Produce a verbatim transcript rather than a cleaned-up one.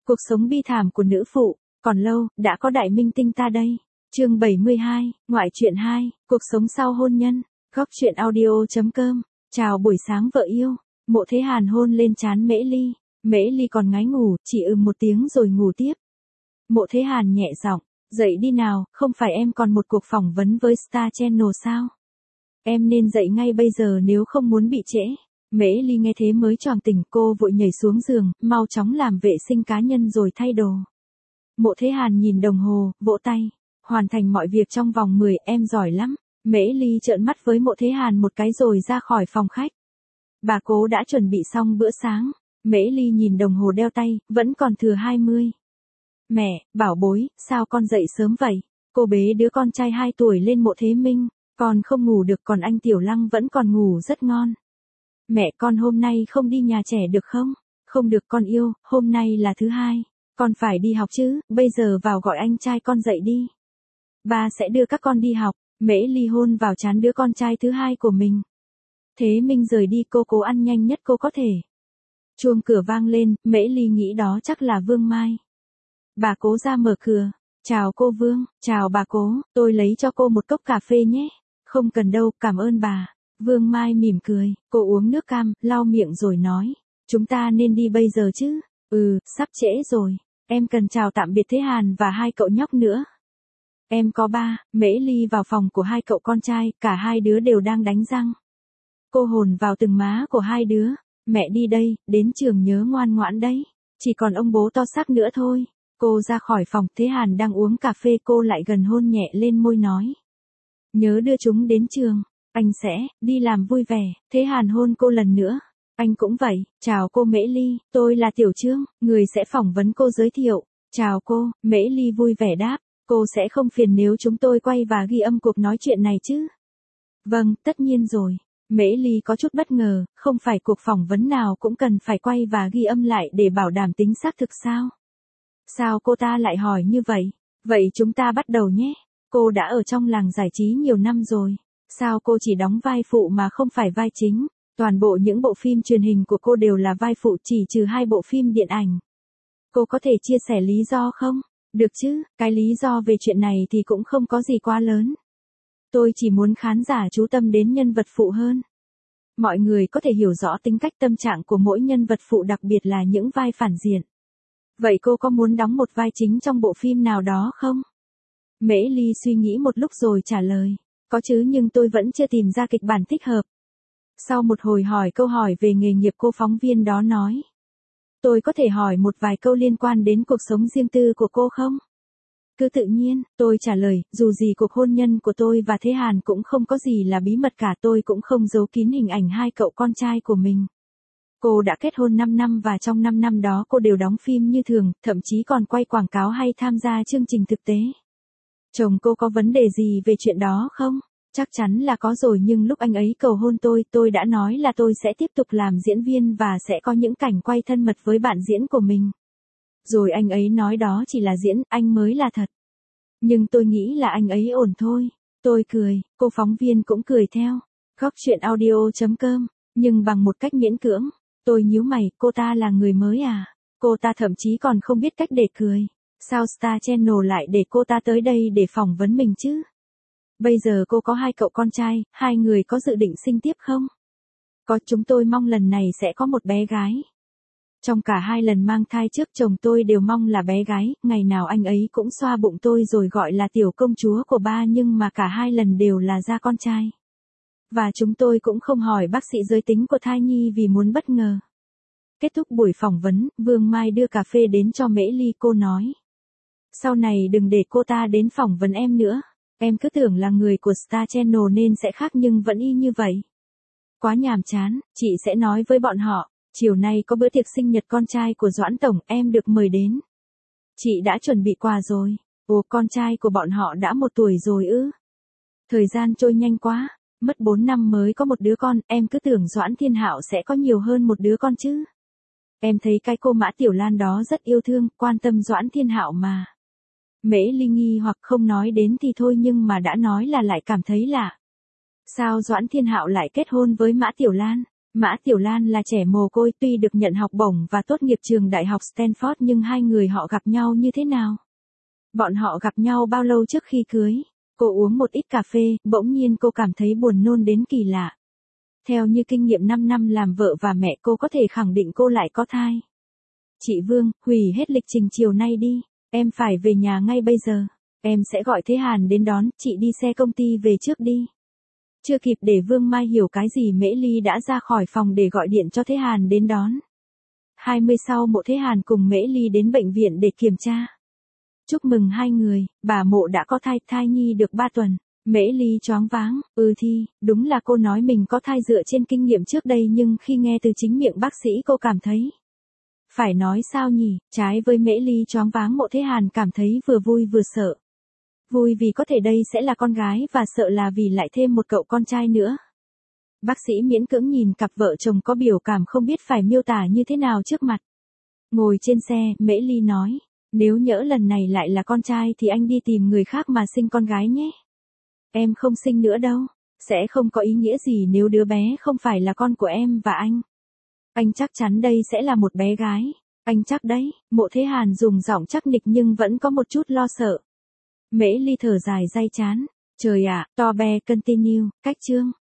Cuộc sống bi thảm của nữ phụ, còn lâu, đã có đại minh tinh ta đây. Chương bảy mươi hai, ngoại truyện hai, cuộc sống sau hôn nhân. Góc truyện audio chấm com. Chào buổi sáng vợ yêu. Mộ Thế Hàn hôn lên trán Mễ Ly. Mễ Ly còn ngái ngủ, chỉ ừm một tiếng rồi ngủ tiếp. Mộ Thế Hàn nhẹ giọng, dậy đi nào, không phải em còn một cuộc phỏng vấn với Star Channel sao? Em nên dậy ngay bây giờ nếu không muốn bị trễ. Mễ Ly nghe thế mới choàng tỉnh, cô vội nhảy xuống giường, mau chóng làm vệ sinh cá nhân rồi thay đồ. Mộ Thế Hàn nhìn đồng hồ, vỗ tay. Hoàn thành mọi việc trong vòng mười, em giỏi lắm. Mễ Ly trợn mắt với Mộ Thế Hàn một cái rồi ra khỏi phòng khách. Bà Cố đã chuẩn bị xong bữa sáng. Mễ Ly nhìn đồng hồ đeo tay, vẫn còn thừa hai mươi. Mẹ, bảo bối, sao con dậy sớm vậy? Cô bế đứa con trai hai tuổi lên Mộ Thế Minh. Con không ngủ được, còn anh Tiểu Lăng vẫn còn ngủ rất ngon. Mẹ, con hôm nay không đi nhà trẻ được không? Không được con yêu, hôm nay là thứ hai. Con phải đi học chứ, bây giờ vào gọi anh trai con dậy đi. Ba sẽ đưa các con đi học. Mễ Ly hôn vào trán đứa con trai thứ hai của mình. Thế Minh rời đi, cô cố ăn nhanh nhất cô có thể. Chuông cửa vang lên, Mễ Ly nghĩ đó chắc là Vương Mai. Bà Cố ra mở cửa. Chào cô Vương, chào bà Cố, tôi lấy cho cô một cốc cà phê nhé. Không cần đâu, cảm ơn bà. Vương Mai mỉm cười, cô uống nước cam, lau miệng rồi nói. Chúng ta nên đi bây giờ chứ? Ừ, sắp trễ rồi. Em cần chào tạm biệt Thế Hàn và hai cậu nhóc nữa. Em có ba. Mễ Ly vào phòng của hai cậu con trai, cả hai đứa đều đang đánh răng. Cô hồn vào từng má của hai đứa. Mẹ đi đây, đến trường nhớ ngoan ngoãn đấy. Chỉ còn ông bố to xác nữa thôi. Cô ra khỏi phòng, Thế Hàn đang uống cà phê, cô lại gần hôn nhẹ lên môi nói. Nhớ đưa chúng đến trường. Anh sẽ đi làm vui vẻ. Thế Hàn hôn cô lần nữa. Anh cũng vậy. Chào cô Mễ Ly, tôi là Tiểu Trương, người sẽ phỏng vấn cô giới thiệu. Chào cô. Mễ Ly vui vẻ đáp. Cô sẽ không phiền nếu chúng tôi quay và ghi âm cuộc nói chuyện này chứ? Vâng, tất nhiên rồi. Mễ Ly có chút bất ngờ, không phải cuộc phỏng vấn nào cũng cần phải quay và ghi âm lại để bảo đảm tính xác thực sao? Sao cô ta lại hỏi như vậy? Vậy chúng ta bắt đầu nhé. Cô đã ở trong làng giải trí nhiều năm rồi. Sao cô chỉ đóng vai phụ mà không phải vai chính? Toàn bộ những bộ phim truyền hình của cô đều là vai phụ, chỉ trừ hai bộ phim điện ảnh. Cô có thể chia sẻ lý do không? Được chứ, cái lý do về chuyện này thì cũng không có gì quá lớn. Tôi chỉ muốn khán giả chú tâm đến nhân vật phụ hơn. Mọi người có thể hiểu rõ tính cách tâm trạng của mỗi nhân vật phụ, đặc biệt là những vai phản diện. Vậy cô có muốn đóng một vai chính trong bộ phim nào đó không? Mễ Ly suy nghĩ một lúc rồi trả lời. Có chứ, nhưng tôi vẫn chưa tìm ra kịch bản thích hợp. Sau một hồi hỏi câu hỏi về nghề nghiệp, cô phóng viên đó nói. Tôi có thể hỏi một vài câu liên quan đến cuộc sống riêng tư của cô không? Cứ tự nhiên, tôi trả lời, dù gì cuộc hôn nhân của tôi và Thế Hàn cũng không có gì là bí mật cả, tôi cũng không giấu kín hình ảnh hai cậu con trai của mình. Cô đã kết hôn năm năm và trong năm năm đó cô đều đóng phim như thường, thậm chí còn quay quảng cáo hay tham gia chương trình thực tế. Chồng cô có vấn đề gì về chuyện đó không? Chắc chắn là có rồi, nhưng lúc anh ấy cầu hôn tôi, tôi đã nói là tôi sẽ tiếp tục làm diễn viên và sẽ có những cảnh quay thân mật với bạn diễn của mình. Rồi anh ấy nói đó chỉ là diễn, anh mới là thật. Nhưng tôi nghĩ là anh ấy ổn thôi. Tôi cười, cô phóng viên cũng cười theo. Góc truyện audio chấm com, nhưng bằng một cách miễn cưỡng. Tôi nhíu mày, cô ta là người mới à? Cô ta thậm chí còn không biết cách để cười. Sao Star Channel lại để cô ta tới đây để phỏng vấn mình chứ? Bây giờ cô có hai cậu con trai, hai người có dự định sinh tiếp không? Có, chúng tôi mong lần này sẽ có một bé gái. Trong cả hai lần mang thai trước chồng tôi đều mong là bé gái, ngày nào anh ấy cũng xoa bụng tôi rồi gọi là tiểu công chúa của ba, nhưng mà cả hai lần đều là ra con trai. Và chúng tôi cũng không hỏi bác sĩ giới tính của thai nhi vì muốn bất ngờ. Kết thúc buổi phỏng vấn, Vương Mai đưa cà phê đến cho Mễ Ly, cô nói. Sau này đừng để cô ta đến phỏng vấn em nữa. Em cứ tưởng là người của Star Channel nên sẽ khác nhưng vẫn y như vậy. Quá nhàm chán, chị sẽ nói với bọn họ. Chiều nay có bữa tiệc sinh nhật con trai của Doãn Tổng, em được mời đến. Chị đã chuẩn bị quà rồi. Ồ, con trai của bọn họ đã một tuổi rồi ư? Thời gian trôi nhanh quá, mất bốn năm mới có một đứa con, em cứ tưởng Doãn Thiên Hạo sẽ có nhiều hơn một đứa con chứ. Em thấy cái cô Mã Tiểu Lan đó rất yêu thương, quan tâm Doãn Thiên Hạo mà. Mễ Ly nghi hoặc không nói đến thì thôi, nhưng mà đã nói là lại cảm thấy lạ. Sao Doãn Thiên Hạo lại kết hôn với Mã Tiểu Lan? Mã Tiểu Lan là trẻ mồ côi tuy được nhận học bổng và tốt nghiệp trường đại học Stanford nhưng hai người họ gặp nhau như thế nào? Bọn họ gặp nhau bao lâu trước khi cưới? Cô uống một ít cà phê, bỗng nhiên cô cảm thấy buồn nôn đến kỳ lạ. Theo như kinh nghiệm năm năm làm vợ và mẹ, cô có thể khẳng định cô lại có thai. Chị Vương, hủy hết lịch trình chiều nay đi, em phải về nhà ngay bây giờ. Em sẽ gọi Thế Hàn đến đón, chị đi xe công ty về trước đi. Chưa kịp để Vương Mai hiểu cái gì, Mễ Ly đã ra khỏi phòng để gọi điện cho Thế Hàn đến đón. hai mươi sau Mộ Thế Hàn cùng Mễ Ly đến bệnh viện để kiểm tra. Chúc mừng hai người, bà Mộ đã có thai, thai nhi được ba tuần. Mễ Ly choáng váng, ừ thì, đúng là cô nói mình có thai dựa trên kinh nghiệm trước đây nhưng khi nghe từ chính miệng bác sĩ cô cảm thấy. Phải nói sao nhỉ, trái với Mễ Ly choáng váng, Mộ Thế Hàn cảm thấy vừa vui vừa sợ. Vui vì có thể đây sẽ là con gái và sợ là vì lại thêm một cậu con trai nữa. Bác sĩ miễn cưỡng nhìn cặp vợ chồng có biểu cảm không biết phải miêu tả như thế nào trước mặt. Ngồi trên xe, Mễ Ly nói, nếu nhỡ lần này lại là con trai thì anh đi tìm người khác mà sinh con gái nhé. Em không sinh nữa đâu, sẽ không có ý nghĩa gì nếu đứa bé không phải là con của em và anh. Anh chắc chắn đây sẽ là một bé gái, anh chắc đấy. Mộ Thế Hàn dùng giọng chắc nịch nhưng vẫn có một chút lo sợ. Mễ Ly thở dài day chán, trời ạ, to be continue, cách chương.